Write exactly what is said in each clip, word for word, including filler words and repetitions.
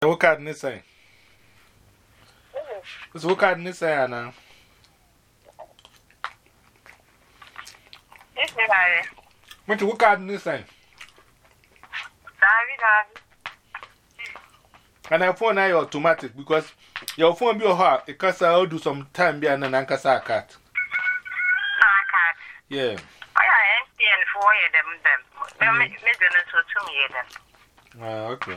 What card is say? What card is say, Anna? What card is say? And I phone I automatic because your phone be a heart because I'll do some time behind an Ankasa cat. Yeah. I am for them, them. Ah, okay.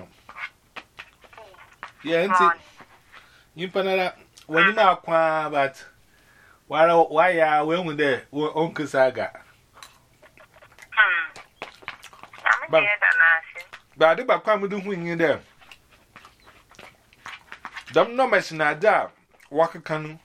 Yeah, you panada when you know, but why are we on there? Uncle Saga. But I did back come with wing in there. Don't know much nada. Walk a canoe.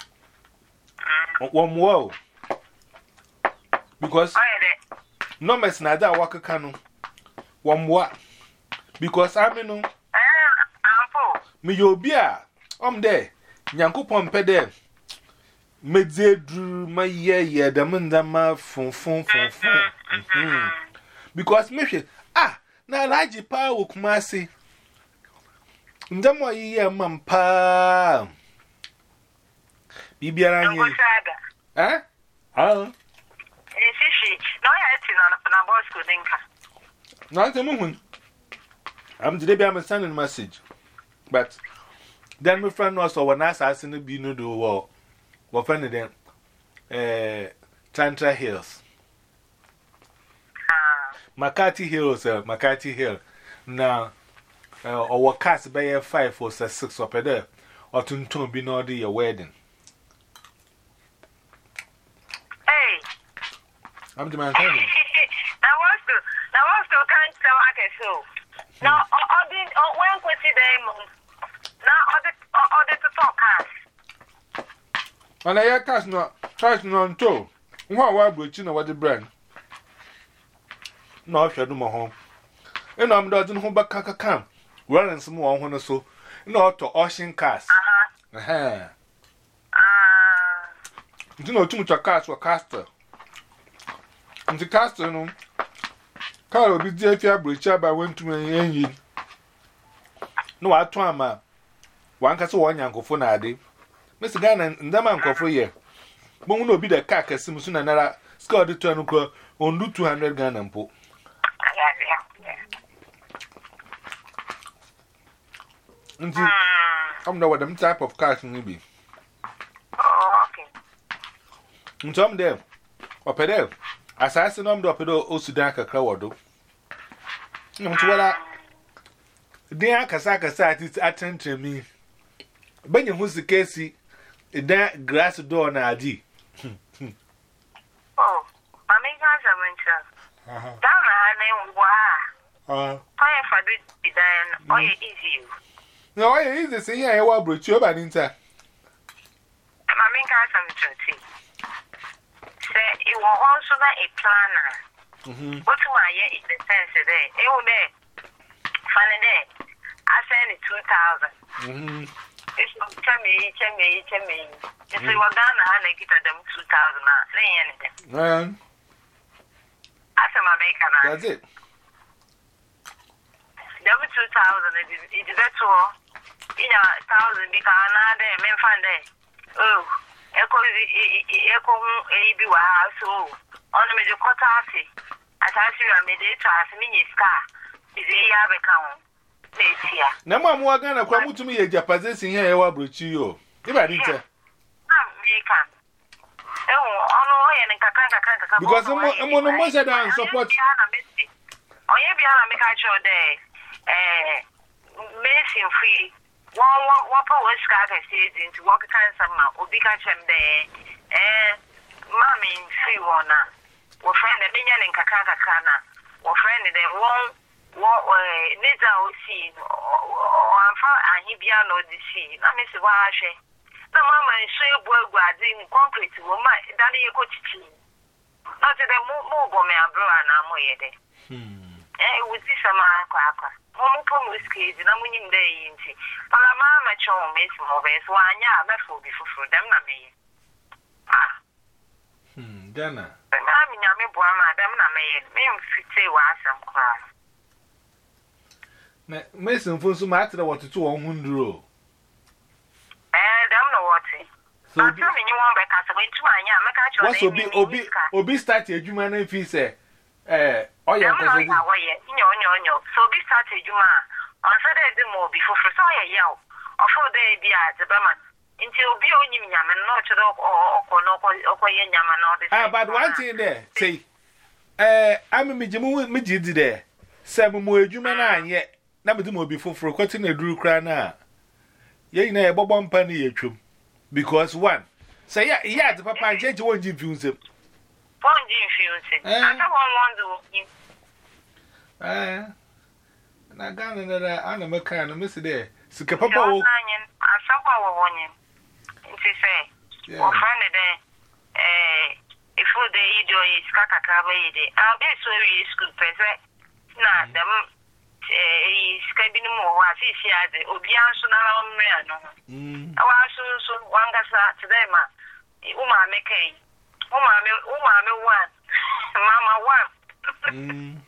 One more. Because no much nada walk a canoe. One more. Because I mean, me yo beer. I'm there. Yanko Pompe there. Medze drew my year, yeah, the mandama fun fun fun fun. Because maybe, ah, now large power kumasi. Ndamo ye mampa. Bibiara nye. Eh? Ah. Fishi. No, I had on a Panabosco Dinka. Not a moment. I'm today I'm sending a message. But then my friend also when I asked him to be no do war. What friend them? Eh, Tantra Hills. McCarthy Hills, uh, McCarthy Hill. Now, uh, or cast by a five or six up there, or to two be no your wedding. Hey, I'm the man telling you. Now, what's the now, what's the kind of like so? Now, all the when we see them now, all the to talk us. And I cast no, tries none too. What why would you know what the brand? No, if you do my home. And I'm doing home back cam. Running some more on so. No, to ocean cast. Uh huh. Ah. You know, too much a cast or caster. And the caster, no. Carl will be dear if you have breached by one to me. No, I told my one castle one young for Nadi. Mister Gannon and the man for ye. But will be the cack as soon as another scored the turn on do two hundred gun and put. I'm not what them type of cars will be. Oh, okay. And some there, or pedal, assassin on the pedo Osudanka Crowdo. No, to what I dear Casaka sat is attend to me. Benny who's the case, that grass door na di. Oh, I mean, I am down my name. Wow. Fire for the design, or easy. No, I is the same. I will bring you by Ninta. I mean, I am twenty. Say, it will also be a planner. What do I hear in the sense today? It will be funny day. I send it two thousand. It's not me, me, me. If we were done, I get them two thousand. Say anything. I said, my maker. That's it. Them two thousand, it is better. In a thousand, because another men find it. Oh, echo, echo, a B Y, so on the major cotassy. As I see, I made it as mini scar. Is a yard account. No more going to come to me a Japanese in here. I will bring you. If I didn't say, because I'm on the most and support. Oh, you be on a make day. Eh, Mason free. One whopper was scattered into walk a time some or big catch him there. Eh, mammy, free one. Or friend the minion in Kakaka Kana. Or friend the one. What way, Nita will see, or I'm far and he be no deceit. I miss a wash. No, mamma is so well in concrete to my daddy a coach. Not the mobile me a bro and I'm way. Eh, with this a man cracker. Momo whiskey, and I'm winning day in tea. But a mamma show Miss Moves, one yard before before them. Ah, hm, Dana. But I'm in a boy, madam, I may, may say was some cry. Mason for some matter what to two on hundred. And I'm not watching. So, I'm telling you one back as I went to my young Macacho. What's Obi Obi Obi started you man if he say, eh, oh, yeah, no, no, no. So, be started you man. On Saturday, the more before for so a yell. Or for the idea at the Baman. Until be on you, Yam, and not to dog or no, or Yaman or the. Ah, but one thing there, say, eh, I'm a Mijimu with Mijid there. Seven more Juman yet. Number two more before for cutting a drew crana. Ye know, Bob one penny a trum. Because one, say, yeah, yeah, the papa and change won't infuse him. Won't infuse him. I don't want to. Ah, and I got another animal kind of miss there. So, Papa, I saw one him. She say, or find it there. Eh, if they eat your scacacabay, I'll be so you school present. Nah, them is cabin more as he said, Obian Sunala. I was so one gas to them. Uma make a Uma, Uma, one. Mamma, one.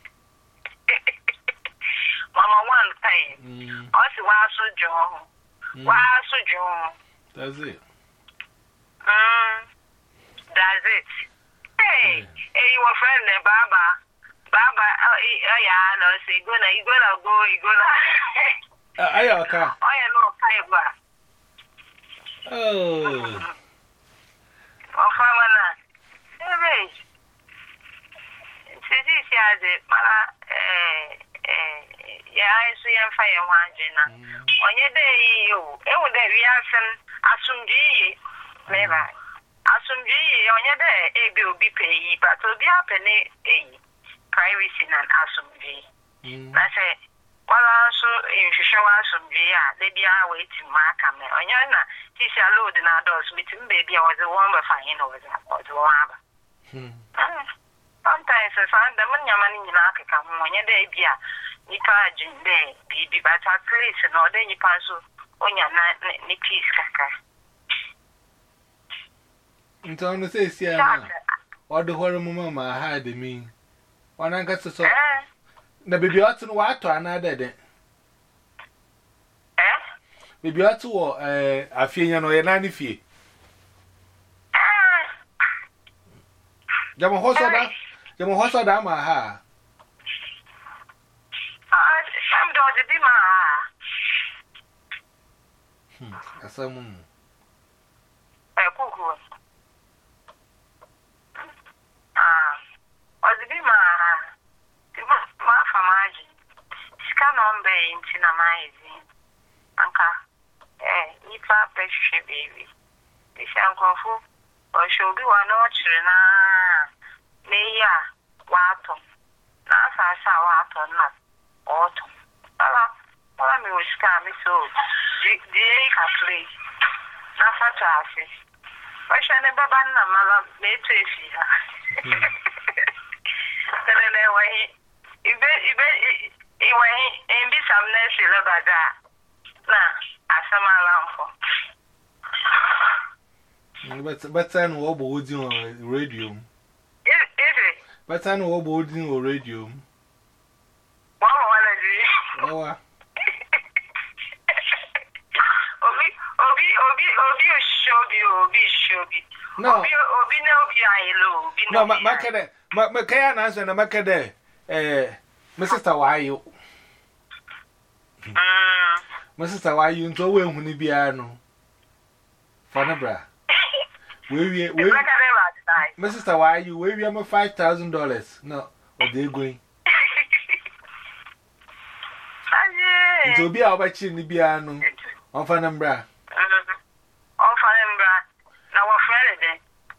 Mama, one pay. Also, was so John. Was so John. That's it. Um, that's it. Hey, hey, you were friend, Baba. Baba, oh, yeah, no, say, go na, you gonna go, you gonna. I okay. Oh, yeah, no, fiber. Oh, oh, Famana. Hey, this is the Mala, eh, eh, yeah, I see I'm fire one, Jenna. On your day, you, it would be reaction, Asumji, never. Asumji, on your day, it will be paid, but will be happening, eh. Privacy and Asumji. I say, well, also, if you show Asumji, they be our way to mark a man. On your na, she's a load in our doors, meeting baby, I was a woman for him over that, or the one. Sometimes I find the money in Africa when you're there, dear. You can't do there, baby, but at least, and all then you pass on your Niki's caca. It's on the say, yeah, or the horror mamma had me. One I got to so. The baby ought to know what to another day. Eh? Baby ought to, uh, I feel you know a nanny fee. Jama Hossa, Jama Hossa, Dama, ha. Some dogs be my. Hmm, as some. A cuckoo. Ah. Was it my family? Scan on bay in Tinamizing. Anka, eh, Nipa Peshe baby. This uncle or she'll be one or children. Naya, Waton. Nasa saw Waton, not autumn. Well, I was scam so. The play. Nasa traffic. I shall never ban a mother, made to see her. You bet, you bet, you ain't be some nursery about that. Nah, I some alarm for. But I know about you on radio. Is it? But I know about you on radio. What one Oh, Obi, Obi, Obi, Obi, Shobi, Obi, Shobi. No, Obi, Obi, no, no, my cadet, my can answer and my cadet. Eh, my sister, why you? My sister, why you into a way when you be a no? Fanabra. Where we, my sister, why you? Where we are five thousand dollars? No, or they going? It will be our batching the piano on Fanabra. On Fanabra. Now, what Friday?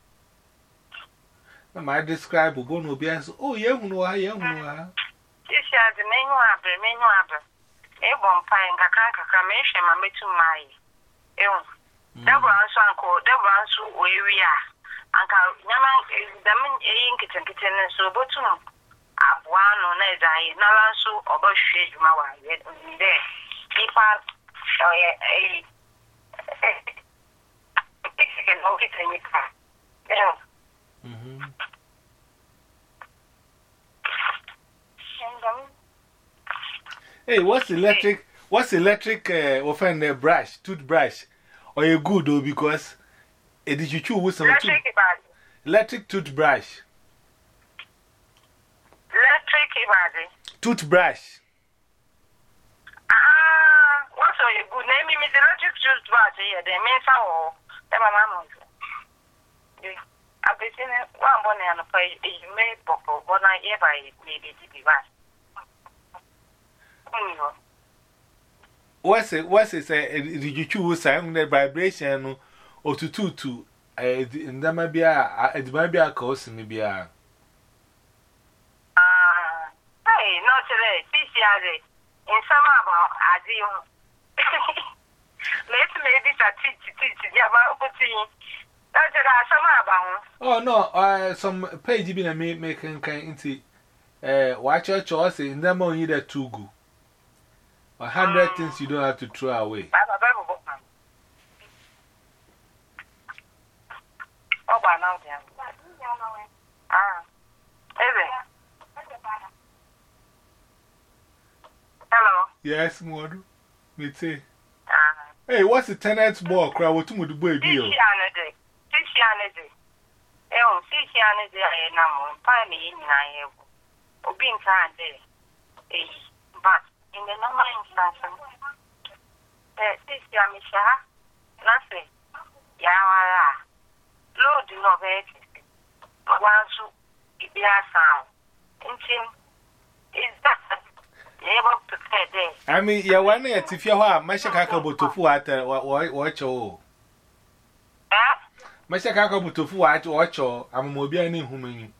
I describe a bone will be as oh, young, no, I am. This is the menu of the menu of a bomb pie and Kakanka Commission, my mate to my own. Double answer, uncle, double answer where we are. Uncle Yaman is the main ink and kitten and so, but to one on a die, no answer or bush shade my way yet there. Keep out a can hold it in your car. Mm-hmm. Hey, what's electric? What's electric? Uh, offend the brush, toothbrush, or you good though because it is you chew with some Electric ibadi. electric toothbrush. Electric ibadi. Toothbrush. Ah, what's all you good name? Miss Electric toothbrush here. The means how? The mama. I've been seeing one bonnet on the page. You may pop up, but I ever maybe to be right. What's it? What's it? Say, did you choose some vibration or to two to? And that might be a, it might be a cause, maybe a. Ah, hey, not today. This year, in some about as you. Let's maybe a teach, teach, yeah, but that's some about. Oh, no, uh, some page been a making kind into uh, watch your choice in them on either two go. A hundred things you don't have to throw away. Oh, by now, dear. Ah, hello. Yes, Modu. Me say. Hey, what's the tenant's ball cry? What to do, baby? This year, oh, six years, I am five million. I have been kind there. But in the normal instance, this year, Misha, nothing. Yawara. Lord, do not bet. Once you be a sound. Intim is that never prepared there. I mean, yeah, one year if you are my shakaka to what watch all. My shakaka to what watch all. I'm a mobile human.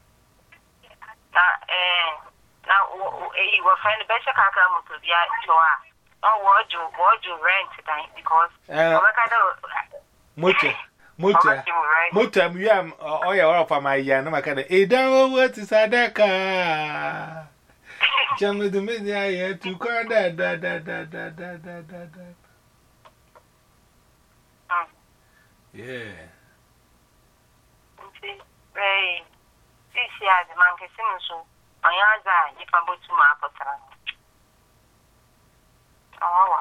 Now, you will find the best shakaka to be at Joa. Oh, what you what you rent tonight because Mucha. Mucha, Mucha, you am all your offer my yan, my kind of a down what is Adaka. Jammy the media here to call that, that, that, that, that, that, that, that. Yeah. Hey, this year the monkey seems so. I answer if I'm going to my potter. Oh,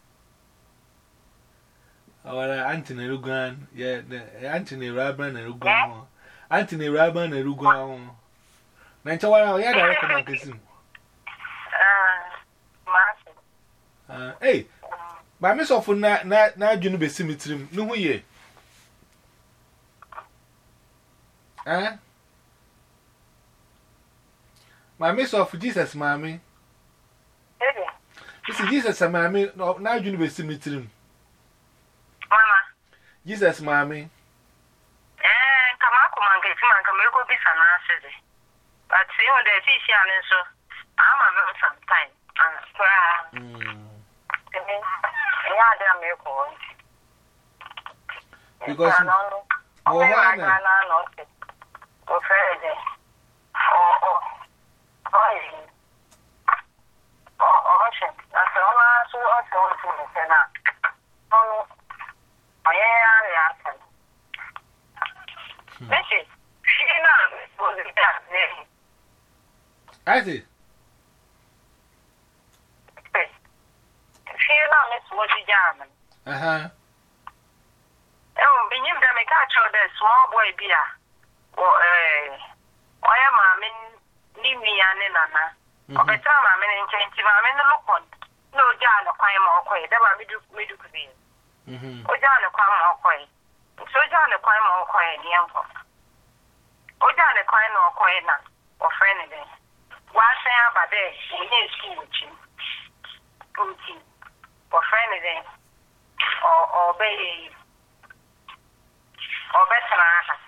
our Anthony Rugan, yeah, Anthony Rabban and Rugan. Anthony Rabban and Rugan. Nancha, what I had a recommendation. Ah, hey, by Miss of now, now, you know, be symmetry. No, ye. Eh? My Miss of Jesus, mammy. This is Jesus, mammy. Now, you know, be symmetry. Mama. Jesus, mammy. Eh, come on, come on, get him and come go be some answers. But see, when they see Shannon, so I'm a little sometime. And cry. Yeah, they're miracle. Because oh, I know. Oh, Friday. Oh, oh, oh, oh, oh, that's all I saw. I saw it now. Oh, oh, yeah, yeah. Listen, she now was that name. I see. She now is what you German. Uh huh. Oh, when you make a child, that small boy beer. Or, eh, I am a man, leave me and Nana. Or the time I'm in change, I'm in the look on. No, John, a crime or quay, that will be do to be. Oh, John, a crime or quay. So, John, a crime or quay, the uncle. Oh, John, a crime or quay, or friend. Why say about this? We need school, or friend, or obey, or better.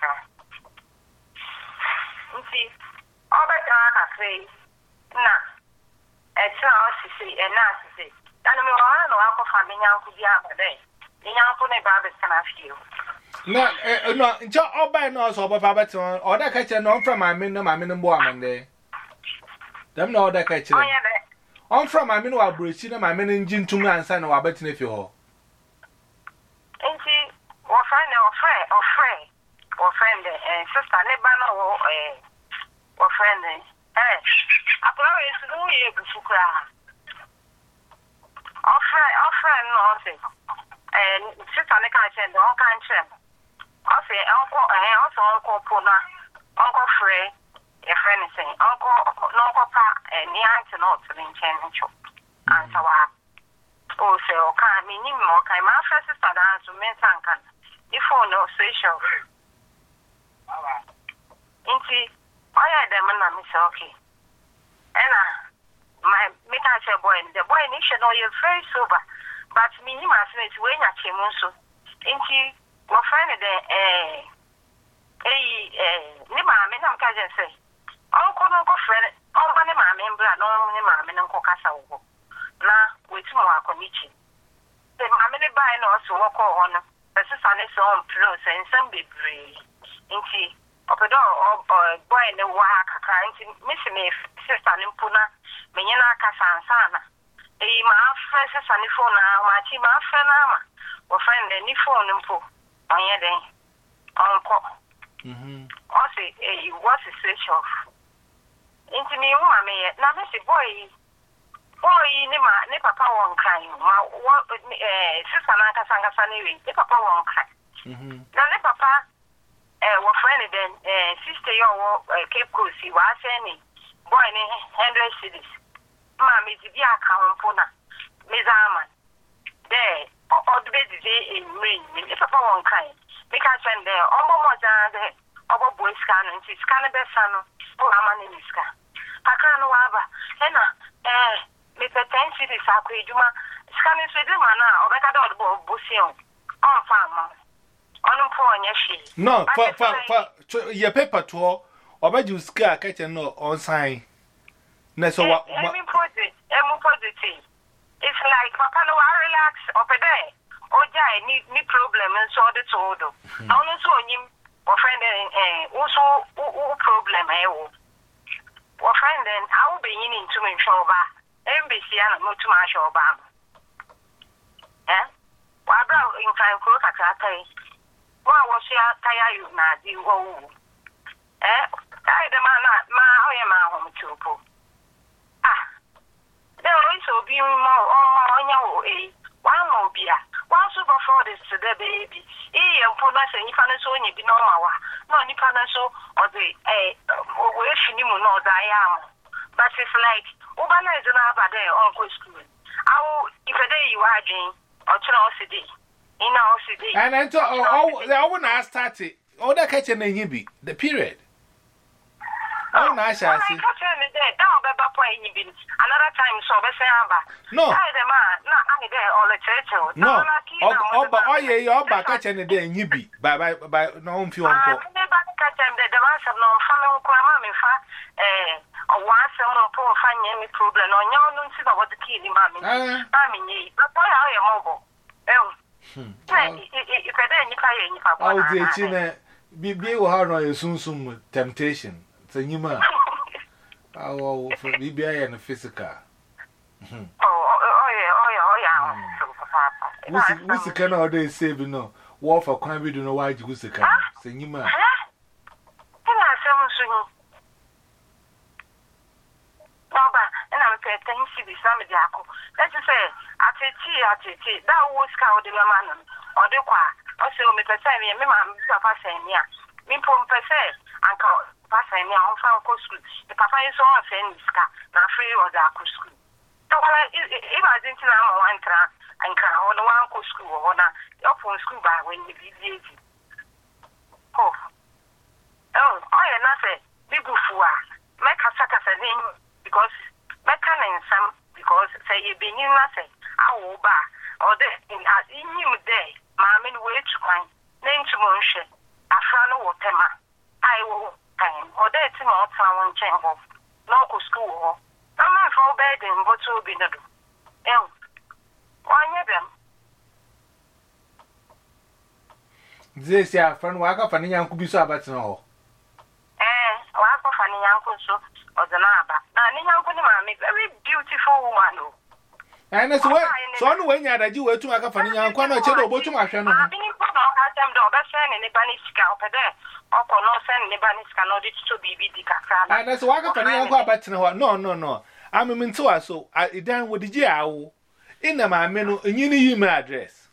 See, all better, I say, nah, it's how she say, and now she say, and I'm no alcohol for me, Uncle Yabba. The Uncle Nebraska can have you. No, no, Joe, all by no, so about Babaton, or that catcher, no, from my minimum, my minimum woman there. Them no, that catcher. I'm from my minimum bridge, my men engine to me and son or betting if you all. And see, or friend or friend or friend or friend and sister, never know, or friend. Eh, I promise to do you before. offer offer no say eh sister ne kan say don kan chem o say onko eh o so onko pona onko free e friend say onko no onko pa eh ni anti no to the chen ncho answer wa o say o kan mi ni mo kan ma first sister dan so men san kan if o no social inti oya dem na mi say okay ena my make I say boy the boy ni should know you very sober but me ni ma say we nya chemu so inti wo friend de eh eh eh ni ma me na ka je say onko no ko friend onko ni ma me mbra no ni ma me nko kasa wo na wetu mo akonichi the ma me ni buy no so wo ko ho no the sister ni so on flow say nsam bebre inti opedo boy ne wa kakra inti miss me sister ni mpuna menye na aka sansana eh ma afre sister ni phone na ma chi ma afre na ma wo friend ni phone mpo onye den onko mhm o say eh what is switch off inti mi wo ma me na me say boy boy ni ma ni papa won kan ma eh sister na aka sanga sane we ni papa won kan mhm na ni papa eh wo friend den eh sister yo wo Cape Coast wa say ni boy ni one hundred cities ma me di bia ka honpo na me zaman de o do be di e mrin me papa won kan me ka send there omo mo jan de obo boy scan nti scan be sano o ama ni ska akra no wa ba ena eh me pe ten cities akwa ejuma scan so de ma na obeka de obo bosion on fa ma onu po onye shi no fa fa fa ye paper to obaji ska ka che no on sign na so wa emi project emi project it's like papa no wa relax opede oja ni ni problem so de todo onu so onyim o friend eh also o problem eh wo o friend then how be yin into me shoba embassy ana no to ma shoba eh wa bra in time ko kaka wa wo sia kaya yu na di wo eh kai de ma na ma o ye ma ho mtupo ah de o so bi mo o ma onya wo eh wa ma obia wa so before this to the baby e ye mpo na se nipa na so onye bi na o ma wa no nipa na so o de eh wo e fini mu no da ya am but it's like o ba na ezo na ba de on go school awu ife de yi wa adwen o tuna o se de ina o se de and ento o o wo na start it o da ka che na yin bi the period oh na sha si another time so be say aba no I dem na I dey all the church no oba oye oba ka che ne dey yin bi bye bye bye no mfi won ko ne ba ka che dem dem answer no fa me ko ma me fa eh o wa se mo po fa nye mi problem no nya onu nsi ba what key ni ma me ba me nyi ba boy how ye mo bo eh hmm if I dey nipa ye nipa bo na o chi ne bi bi wo ha no ye sunsun temptation Sanyima. Oh, for Libya and physical. Oh, oh, yeah, oh, yeah, oh, yeah. What's the kind of day saving no? War for crime, we don't know why you was the kind. Sanyima. No, but and I'm saying, thank you, be some of the apple. Let's say, at a tea, at a tea, that was cow the man or the qua. Also, Mister Sammy, and Mamma, Papa saying, yeah. Me pom per se, uncle. Papa and me on found school. The papa is on saying ska na free or da school. So if I didn't know one tra and can on one co school or na up on school by when you be easy. Oh, oh, I am not say big fua. Make a sucker name because make an some because say you be in nothing. I will buy or the in you day, mammy way to find name to motion. I found no water. I will. Or there to more town chamber, local school. I'm not for bed and what will be no. Eh, why them? This year, friend, walk up and young could be so about no. Eh, walk off and young so or the naba. Now, young could make very beautiful woman. And that's what so on when you had a Jew to make a funny young corner, Cheddar, but to my friend. I've been put on them, don't send anybody scalp there. Or no send anybody cannot to be the cacra. And that's why I got a young but no, no, no, no. I'm a mentor, so I done with the jail. In a mamma, and you need my address.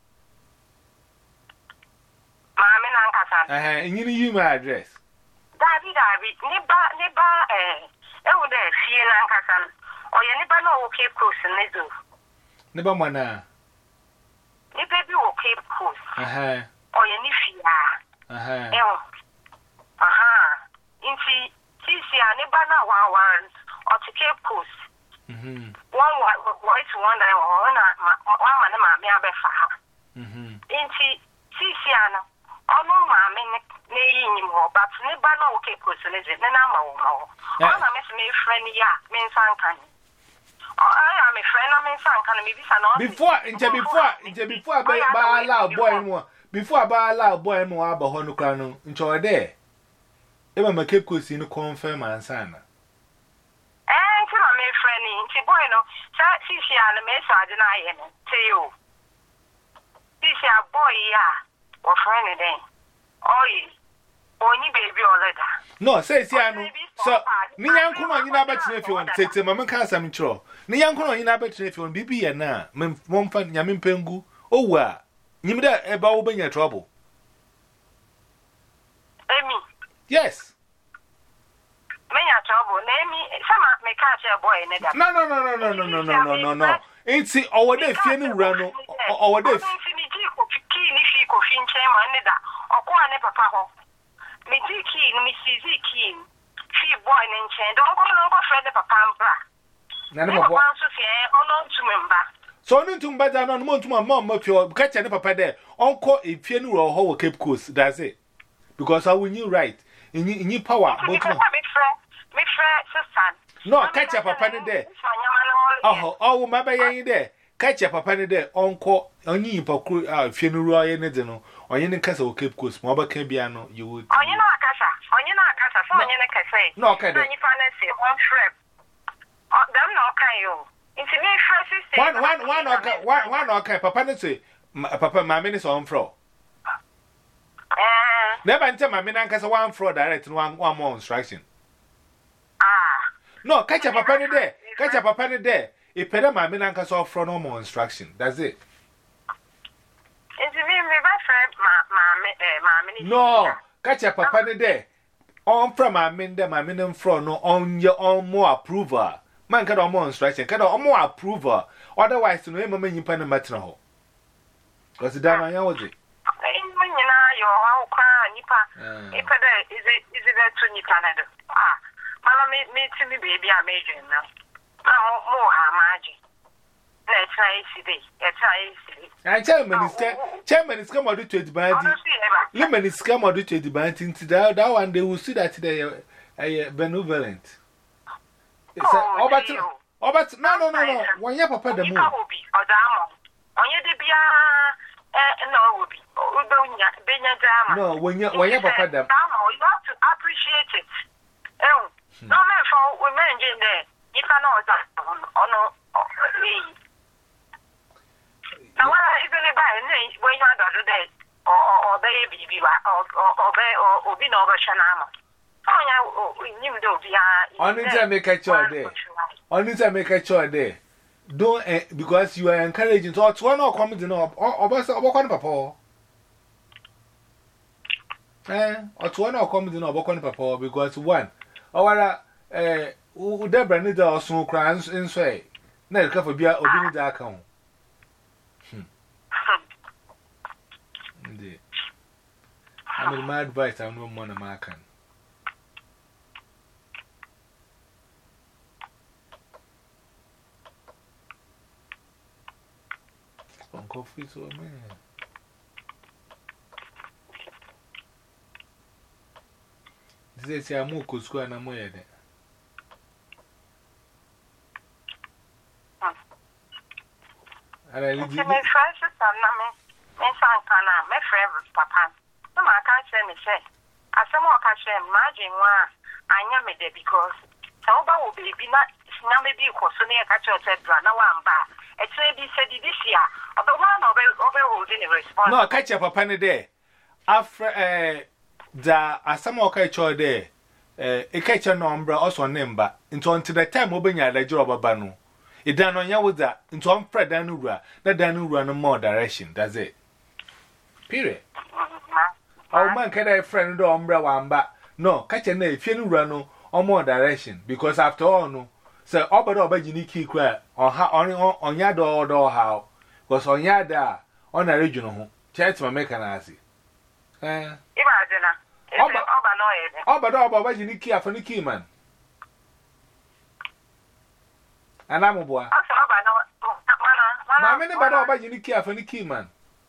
Mamma Nankasan. Uh, and you need my address. Daddy, Daddy, Niba, Niba, eh, oh, there, fear Nankasan, or you never know, Cape Coast and they do. Never mana. The baby will Cape Coast. Uh huh. Or you need fear. Uh huh. Uh huh. In see, see, see, I never know one once, or to Cape Coast. Hm. One voice one day, one man, mammy, I bet for her. Hm. In see, see, see, I know. Oh, no, mammy, name more, but never know Cape Coast, and is it? Then I'm all. I'm a miss me friend, yeah, means uncanny. I am a friend, I mean, son, can maybe son. Before, into before, into before I buy a loud boy more. Before I buy a loud boy more about Honocrano, enjoy there. Even my Cape Coast in confirm and son. And to my friend, into bueno, see, she and the mess I deny him to you. This is a boy, yeah, or friend then. Oh, only baby or letter. No, says Yano. So, Nian Kuno, you never if you want to take Mamma Casa Mitro. Nian Kuno, you never if you want to be a na, Momfan Yamin Pengu. Oh, well, you that about being your trouble. Amy. Yes. May I trouble? Name me. Some of me catch a boy in it. No, no, no, no, no, no, no, no, no, no, no. Ain't see our day feeling run or day. Or go on, Papa. Me keen, me see keen. She boy and chain. Don't go longer for the papa. None of one to say, oh, no, to remember. So, no, to buy down on one to my mom of your catch any papa there. Uncle, if you know how Cape Coast, that's it. Because I will you right in your power. Me friend, me friend, sister. No, catch up papa there. Oh, oh, my baby there. Catch up papa there. Uncle, only hypocrite funeral, anything. Or any castle Cape Coast, Mobile Cabiano, you would. Oh, you know, Casa, or you know, Casa, so you know, Casa. No, can you fancy one trip? Oh, them no, can you? It's me, first, one, one, one, okay, one, one, okay, Papa, say, Papa, my minutes on fro. Never enter my minutes one fro direct one, one more instruction. Ah, no, catch up a penny there, catch up a penny there. If Pedro, my minutes off from no more instruction, that's it. It's me, my friend, my, my, no, catch up a penny there. On from my min, my minimum from no on your own more approval. Man, can on more instruction, can on more approval. Otherwise, to name a menu pen and maternal. Because the damn I know it. When you know your how cry, Nipa, if is it is it to Nipanado? Ah, Mala made me to me, baby, I made you now. I'm more, I'm let's try it. Let's try it. I tell Minister, Chairman is come out to the band. Lemon is come out to the band into that one, they will see that they are benevolent. Oh, but oh, but no, no, no, no. When you papa the moon, or Damo, on your debia, no, will be Benya Dama. No, when you when you papa them, you have to appreciate it. Oh, no man for women in there. You cannot that on me. Now, even if I when you are the other day, or baby, or be no Shanama. Only time make a choice there. Only time make a choice there. Don't because you are encouraging to one or coming to know or papa. Eh, or to one or coming to know about papa because one. Or eh, who Deborah need or so crowns in sway. Never cover beer or be the account. Indeed. I'm my advice. I'm no more than my can. Coffee, so man. This is a mook school and I'm weird. And I live in my friend, my friend, Papa. No, I can't say me say. I some more catch him, imagine why I am it because Sauba will be not maybe because so near catch your said, no one back. It's maybe said this year. No, catch up a penny there. After the Asamo catch or there, a catcher number also number into until the time open your job of Banu. It done on ya with that. Into one Fred Danura, that Danura no more direction. That's it. Period. Oh, man, can I friend do umbrella one back? No, catch a name, if you run or more direction. Because after all, no. So, all but all by Jiniki cry on how on your door door how was on your da on a regional home. Church my make an assy. Eh, Imagine. oh, but all by Jiniki for Niki man. And I'm a boy. My many but all by Jiniki for Niki man.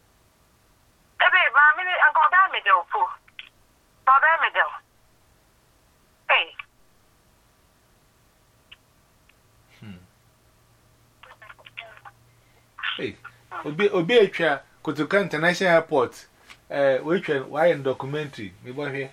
Ebe, my minute and go down me do, fool. Go down me do. Hey. Hey, Obi Obi Echa, Kotoka International Airport. Eh, which one? Why in documentary? Me boy here.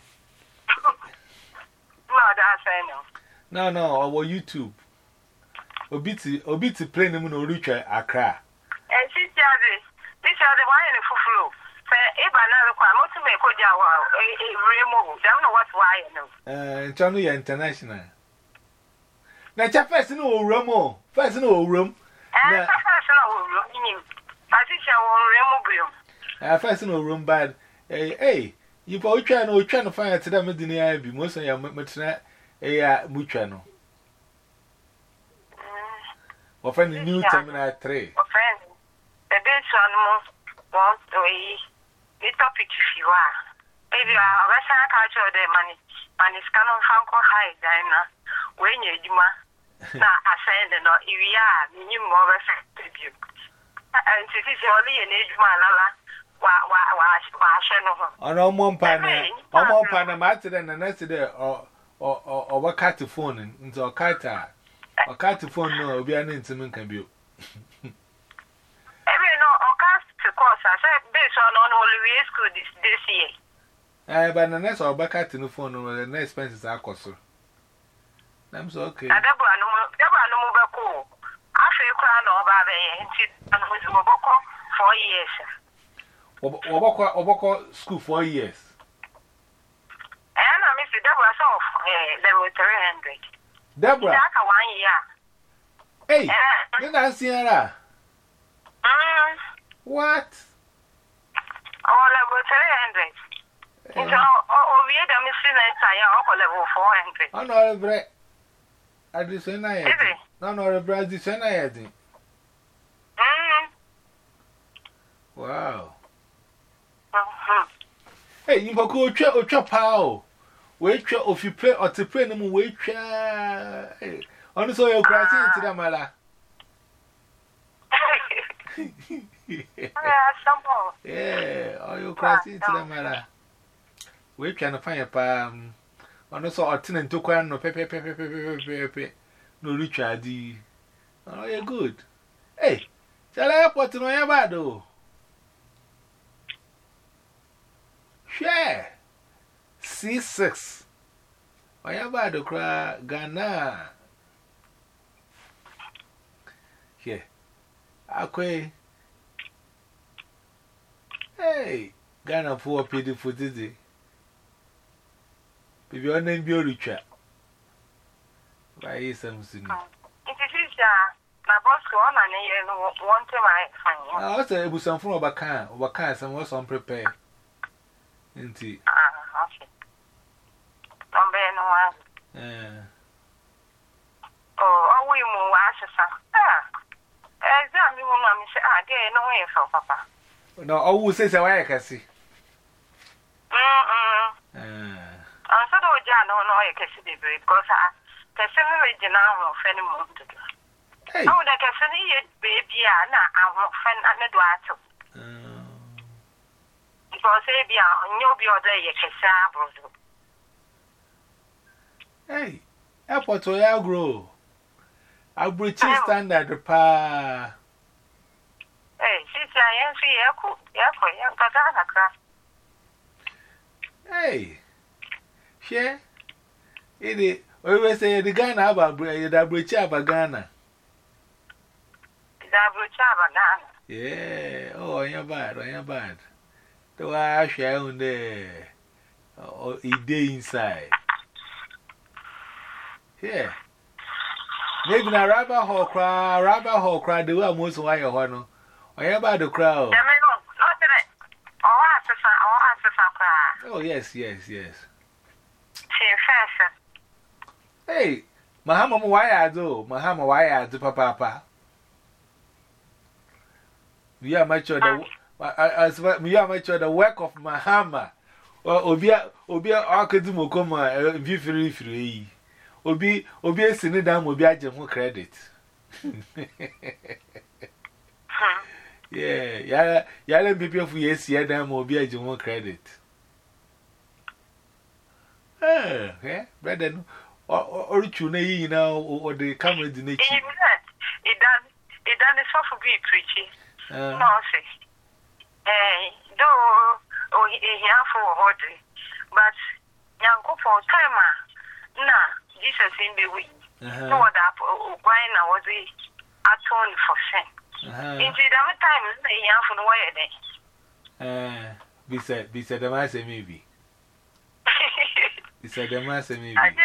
No, that's I No, know. no, our YouTube. Obi ti Obi ti plane mu no reach Accra. And she said this. This is the one in the full. Say, if I know the crime, what to make a jaw, a remove. Don't know what's why I know. Eh, Channel International. Na cha first no room o. First no room. And first no room. I think I will remove you. Ah, first no room bad. Hey, hey, you for try no try to find to them in the I be most of your metina eh mucha no. Or find the new terminal three. Friend, the best one wants to eat the topic if you are. Maybe our Western culture, the money, money is canon Hanko High, Diana, when you do ma. Now, I said, no, if we are, you more effective. And this is only an age man, on all one panel, on one panel, matter than the next day, or or or what cat to phone into a cat. A cat to phone no, be an intimate can be. Every no, or cast to course, I said, based on only school this this year. Eh, but the next or back at the phone, or the next expenses are cost. I'm so okay. I never know about cool. I feel crown over there and with Moboko four years. Oboko Oboko school four years. And I miss the Deborah off level three hundred. Deborah, one year. hey, did I see her? What? Oh, level three hundred. It's all we had a missing entire level four hundred. Oh, no, bread. I just say, no, no, bread is an idea. Wow. Hey, you go to chop how? Wait, if you play or to play them, wait, on so you're crashing into the mala. Yeah, or you're crashing into the mala. We're trying to find a palm. On so or tin and took one no pepe pepe pepe pepe. No Richard. Oh, you're good. Hey, shall I put in my bado? Share. C six. I have had to cry Ghana. Here. Okay. Hey, Ghana for pity for dizzy. If your name be Richard. Why is something? It is my boss go on and you want to my I was able some from Obakan, Obakan, some was unprepared. Indeed. Ah, okay. Don't be no one. Eh. Oh, we move as ah. Exam you want me say, ah, there no way for papa. No, I will say, so I can see. Mm mm. I'm so do Jan, no, no, I can see the break because I can send me original of any move to do. Hey, oh, that can send you, baby, Anna, I won't find another one. Because you'll be all day, hey, airport will I grow. I'll breach standard pa. Hey, she's a young hey, share it. Always say the Ghana about the breach of a Ghana. Yeah, oh, you're bad, you're bad. Do I share on there? Or a day inside. Yeah. Maybe na rubber hole cry, rubber hole cry, the way most why you want to. I am about the crowd. Oh, yes, yes, yes. Hey, Mahama, why I do? Mahama, why I do, Papa? We are much of the as we are much of the work of Mahama. Or Obia, Obia, Arkadumo, come, be free free. Obi, Obi, send it down, will be a general credit. Yeah, yeah, yeah, let me pay for yes, yeah, damn, will be a general credit. Eh, eh, brother, or you know, you know, or the camera in nature. It done, it done is for be preaching. No, say, eh, though, oh, he for ordering, but young for timer, nah, Jesus in the week. No, that why now was it atone for sin. Indeed, I'm a time, they have for the way. Eh, be said, be said, the mass maybe. He said, the mass maybe. I'm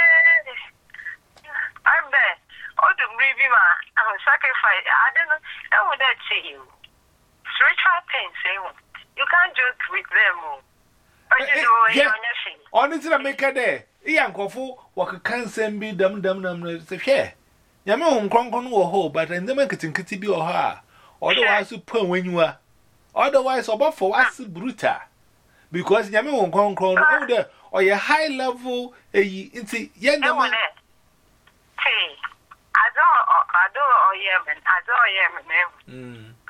there. Oh, the baby, I'm sacrifice. I don't know. That would that say you. Spiritual things, you can't joke with them. Yeah, honestly, I make a day. Young Kofu, what a cancer be dumb, dumb, dumb, say, here. Yammy home cronkon or ho, but in the marketing kitty be or her. Otherwise, you put when you are. Otherwise, about for us, bruta. Because Yammy home cronkon older or a high level, a into young man. I don't, I don't, or Yemen, I don't, Yemen.